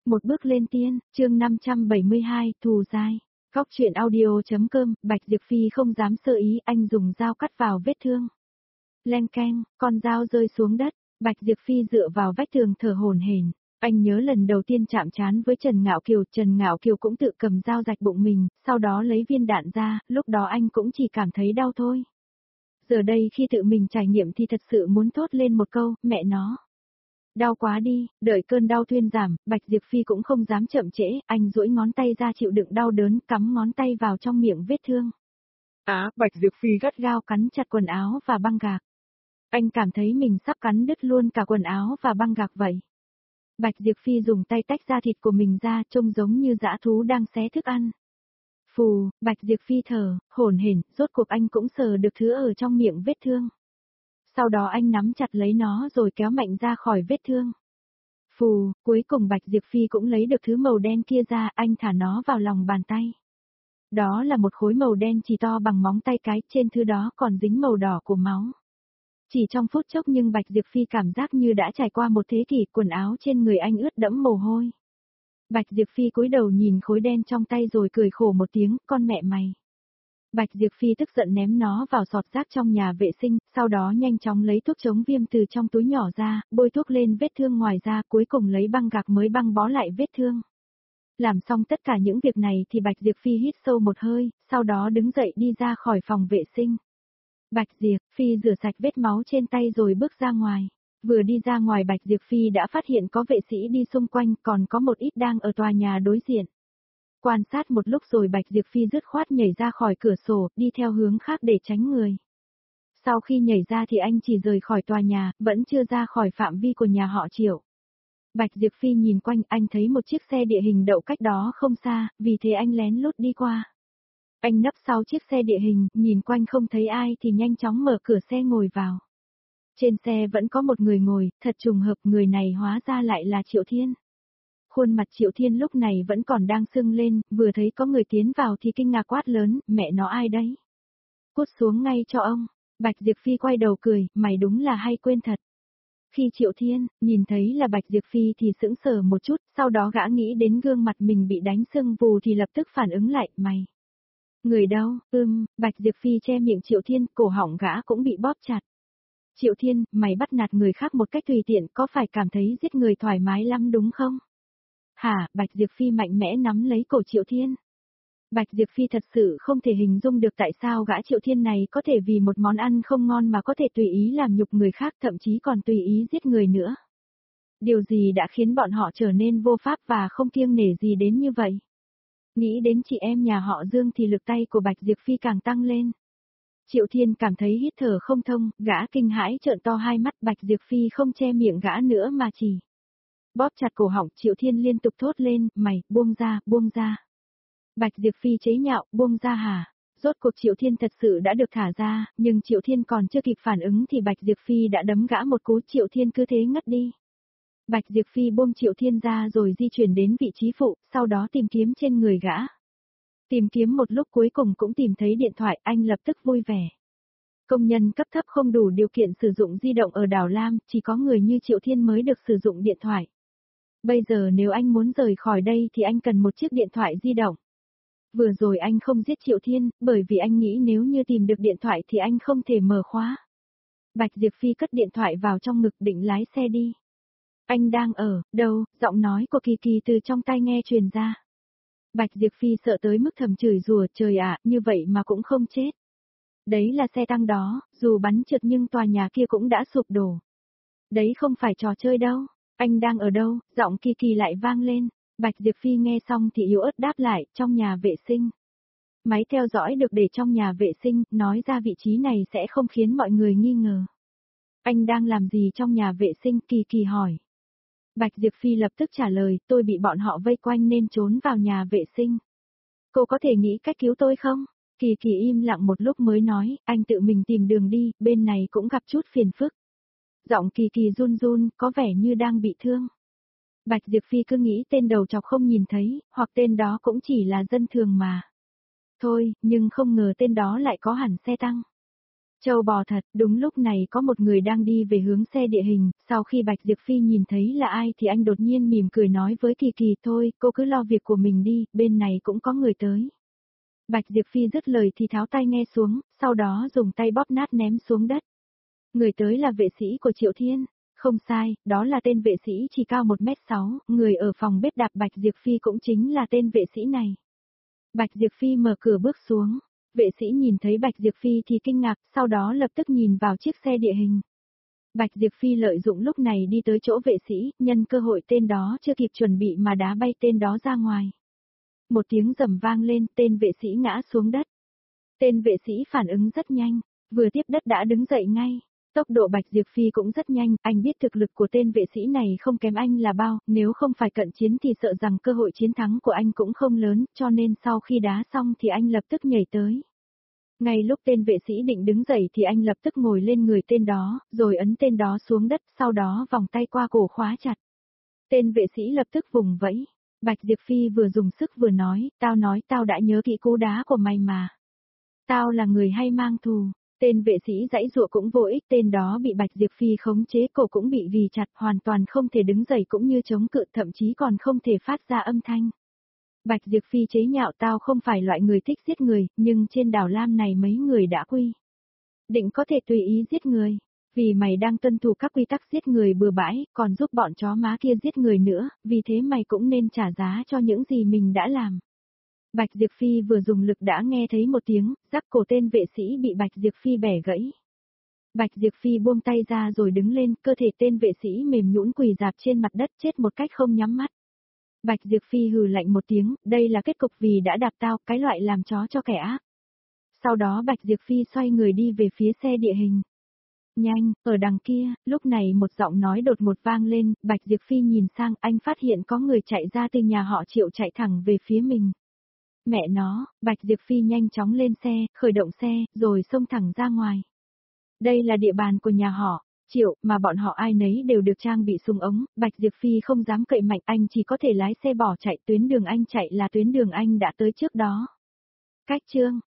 Một bước lên tiên, chương 572, thù dai. Góc truyện audio.com, Bạch Diệp Phi không dám sơ ý, anh dùng dao cắt vào vết thương. Leng keng, con dao rơi xuống đất, Bạch Diệp Phi dựa vào vách tường thở hổn hển. Anh nhớ lần đầu tiên chạm trán với Trần Ngạo Kiều cũng tự cầm dao rạch bụng mình, sau đó lấy viên đạn ra, lúc đó anh cũng chỉ cảm thấy đau thôi. Giờ đây khi tự mình trải nghiệm thì thật sự muốn thốt lên một câu, mẹ nó. Đau quá đi, đợi cơn đau thuyên giảm, Bạch Diệp Phi cũng không dám chậm trễ, anh duỗi ngón tay ra chịu đựng đau đớn, cắm ngón tay vào trong miệng vết thương. Bạch Diệp Phi gắt gao cắn chặt quần áo và băng gạc. Anh cảm thấy mình sắp cắn đứt luôn cả quần áo và băng gạc vậy. Bạch Diệp Phi dùng tay tách da thịt của mình ra, trông giống như dã thú đang xé thức ăn. Phù, Bạch Diệp Phi thở, hổn hển, rốt cuộc anh cũng sờ được thứ ở trong miệng vết thương. Sau đó anh nắm chặt lấy nó rồi kéo mạnh ra khỏi vết thương. Phù, cuối cùng Bạch Diệp Phi cũng lấy được thứ màu đen kia ra, anh thả nó vào lòng bàn tay. Đó là một khối màu đen chỉ to bằng móng tay cái, trên thứ đó còn dính màu đỏ của máu. Chỉ trong phút chốc nhưng Bạch Diệp Phi cảm giác như đã trải qua một thế kỷ, quần áo trên người anh ướt đẫm mồ hôi. Bạch Diệp Phi cúi đầu nhìn khối đen trong tay rồi cười khổ một tiếng, con mẹ mày. Bạch Diệp Phi tức giận ném nó vào sọt rác trong nhà vệ sinh, sau đó nhanh chóng lấy thuốc chống viêm từ trong túi nhỏ ra, bôi thuốc lên vết thương ngoài da, cuối cùng lấy băng gạc mới băng bó lại vết thương. Làm xong tất cả những việc này thì Bạch Diệp Phi hít sâu một hơi, sau đó đứng dậy đi ra khỏi phòng vệ sinh. Bạch Diệp Phi rửa sạch vết máu trên tay rồi bước ra ngoài. Vừa đi ra ngoài Bạch Diệp Phi đã phát hiện có vệ sĩ đi xung quanh, còn có một ít đang ở tòa nhà đối diện. Quan sát một lúc rồi Bạch Diệp Phi dứt khoát nhảy ra khỏi cửa sổ, đi theo hướng khác để tránh người. Sau khi nhảy ra thì anh chỉ rời khỏi tòa nhà, vẫn chưa ra khỏi phạm vi của nhà họ Triệu. Bạch Diệp Phi nhìn quanh, anh thấy một chiếc xe địa hình đậu cách đó không xa, vì thế anh lén lút đi qua. Anh nấp sau chiếc xe địa hình, nhìn quanh không thấy ai thì nhanh chóng mở cửa xe ngồi vào. Trên xe vẫn có một người ngồi, thật trùng hợp, người này hóa ra lại là Triệu Thiên. Khuôn mặt Triệu Thiên lúc này vẫn còn đang sưng lên, vừa thấy có người tiến vào thì kinh ngạc quát lớn, mẹ nó ai đấy? Cút xuống ngay cho ông. Bạch Diệp Phi quay đầu cười, mày đúng là hay quên thật. Khi Triệu Thiên nhìn thấy là Bạch Diệp Phi thì sững sờ một chút, sau đó gã nghĩ đến gương mặt mình bị đánh sưng vù thì lập tức phản ứng lại, mày. Người đâu? Bạch Diệp Phi che miệng Triệu Thiên, cổ họng gã cũng bị bóp chặt. Triệu Thiên, mày bắt nạt người khác một cách tùy tiện, có phải cảm thấy giết người thoải mái lắm đúng không? Hả? Bạch Diệp Phi mạnh mẽ nắm lấy cổ Triệu Thiên. Bạch Diệp Phi thật sự không thể hình dung được tại sao gã Triệu Thiên này có thể vì một món ăn không ngon mà có thể tùy ý làm nhục người khác, thậm chí còn tùy ý giết người nữa. Điều gì đã khiến bọn họ trở nên vô pháp và không kiêng nể gì đến như vậy? Nghĩ đến chị em nhà họ Dương thì lực tay của Bạch Diệp Phi càng tăng lên. Triệu Thiên cảm thấy hít thở không thông, gã kinh hãi trợn to hai mắt, Bạch Diệp Phi không che miệng gã nữa mà chỉ bóp chặt cổ họng. Triệu Thiên liên tục thốt lên, mày, buông ra, buông ra. Bạch Diệp Phi chế nhạo, buông ra hả? Rốt cuộc Triệu Thiên thật sự đã được thả ra, nhưng Triệu Thiên còn chưa kịp phản ứng thì Bạch Diệp Phi đã đấm gã một cú, Triệu Thiên cứ thế ngất đi. Bạch Diệp Phi buông Triệu Thiên ra rồi di chuyển đến vị trí phụ, sau đó tìm kiếm trên người gã. Tìm kiếm một lúc cuối cùng cũng tìm thấy điện thoại, anh lập tức vui vẻ. Công nhân cấp thấp không đủ điều kiện sử dụng di động ở đảo Lam, chỉ có người như Triệu Thiên mới được sử dụng điện thoại. Bây giờ nếu anh muốn rời khỏi đây thì anh cần một chiếc điện thoại di động. Vừa rồi anh không giết Triệu Thiên, bởi vì anh nghĩ nếu như tìm được điện thoại thì anh không thể mở khóa. Bạch Diệp Phi cất điện thoại vào trong ngực định lái xe đi. Anh đang ở đâu? Giọng nói của Kỳ Kỳ từ trong tai nghe truyền ra. Bạch Diệp Phi sợ tới mức thầm chửi rủa, trời ạ, như vậy mà cũng không chết. Đấy là xe tăng đó, dù bắn trượt nhưng tòa nhà kia cũng đã sụp đổ. Đấy không phải trò chơi đâu. Anh đang ở đâu? Giọng Kỳ Kỳ lại vang lên. Bạch Diệp Phi nghe xong thì yếu ớt đáp lại, trong nhà vệ sinh. Máy theo dõi được để trong nhà vệ sinh, nói ra vị trí này sẽ không khiến mọi người nghi ngờ. Anh đang làm gì trong nhà vệ sinh? Kỳ Kỳ hỏi. Bạch Diệp Phi lập tức trả lời, tôi bị bọn họ vây quanh nên trốn vào nhà vệ sinh. Cô có thể nghĩ cách cứu tôi không? Kỳ Kỳ im lặng một lúc mới nói, anh tự mình tìm đường đi, bên này cũng gặp chút phiền phức. Giọng Kỳ Kỳ run run, có vẻ như đang bị thương. Bạch Diệp Phi cứ nghĩ tên đầu chọc không nhìn thấy, hoặc tên đó cũng chỉ là dân thường mà. Thôi, nhưng không ngờ tên đó lại có hẳn xe tăng. Châu bò thật, đúng lúc này có một người đang đi về hướng xe địa hình, sau khi Bạch Diệp Phi nhìn thấy là ai thì anh đột nhiên mỉm cười nói với Kỳ Kỳ thôi, cô cứ lo việc của mình đi, bên này cũng có người tới. Bạch Diệp Phi dứt lời thì tháo tai nghe xuống, sau đó dùng tay bóp nát ném xuống đất. Người tới là vệ sĩ của Triệu Thiên. Không sai, đó là tên vệ sĩ chỉ cao 1m6, người ở phòng bếp đạp Bạch Diệp Phi cũng chính là tên vệ sĩ này. Bạch Diệp Phi mở cửa bước xuống. Vệ sĩ nhìn thấy Bạch Diệp Phi thì kinh ngạc, sau đó lập tức nhìn vào chiếc xe địa hình. Bạch Diệp Phi lợi dụng lúc này đi tới chỗ vệ sĩ, nhân cơ hội tên đó chưa kịp chuẩn bị mà đá bay tên đó ra ngoài. Một tiếng rầm vang lên, tên vệ sĩ ngã xuống đất. Tên vệ sĩ phản ứng rất nhanh, vừa tiếp đất đã đứng dậy ngay. Tốc độ Bạch Diệp Phi cũng rất nhanh, anh biết thực lực của tên vệ sĩ này không kém anh là bao, nếu không phải cận chiến thì sợ rằng cơ hội chiến thắng của anh cũng không lớn, cho nên sau khi đá xong thì anh lập tức nhảy tới. Ngay lúc tên vệ sĩ định đứng dậy thì anh lập tức ngồi lên người tên đó, rồi ấn tên đó xuống đất, sau đó vòng tay qua cổ khóa chặt. Tên vệ sĩ lập tức vùng vẫy. Bạch Diệp Phi vừa dùng sức vừa nói tao đã nhớ kỹ cú đá của mày mà. Tao là người hay mang thù. Tên vệ sĩ giãy giụa cũng vô ích, tên đó bị Bạch Diệp Phi khống chế, cổ cũng bị ghì chặt, hoàn toàn không thể đứng dậy cũng như chống cự, thậm chí còn không thể phát ra âm thanh. Bạch Diệp Phi chế nhạo tao không phải loại người thích giết người, nhưng trên đảo Lam này mấy người đã quy định có thể tùy ý giết người. Vì mày đang tuân thủ các quy tắc giết người bừa bãi, còn giúp bọn chó má kia giết người nữa, vì thế mày cũng nên trả giá cho những gì mình đã làm. Bạch Diệp Phi vừa dùng lực đã nghe thấy một tiếng, rắc cổ tên vệ sĩ bị Bạch Diệp Phi bẻ gãy. Bạch Diệp Phi buông tay ra rồi đứng lên, cơ thể tên vệ sĩ mềm nhũn quỳ rạp trên mặt đất chết một cách không nhắm mắt. Bạch Diệp Phi hừ lạnh một tiếng, đây là kết cục vì đã đạp tao, cái loại làm chó cho kẻ ác. Sau đó Bạch Diệp Phi xoay người đi về phía xe địa hình. Nhanh, ở đằng kia, lúc này một giọng nói đột ngột vang lên, Bạch Diệp Phi nhìn sang, anh phát hiện có người chạy ra từ nhà họ Triệu chạy thẳng về phía mình. Mẹ nó, Bạch Diệp Phi nhanh chóng lên xe, khởi động xe, rồi xông thẳng ra ngoài. Đây là địa bàn của nhà họ Triệu, mà bọn họ ai nấy đều được trang bị súng ống, Bạch Diệp Phi không dám cậy mạnh, anh chỉ có thể lái xe bỏ chạy, tuyến đường anh chạy là tuyến đường anh đã tới trước đó. Cách chương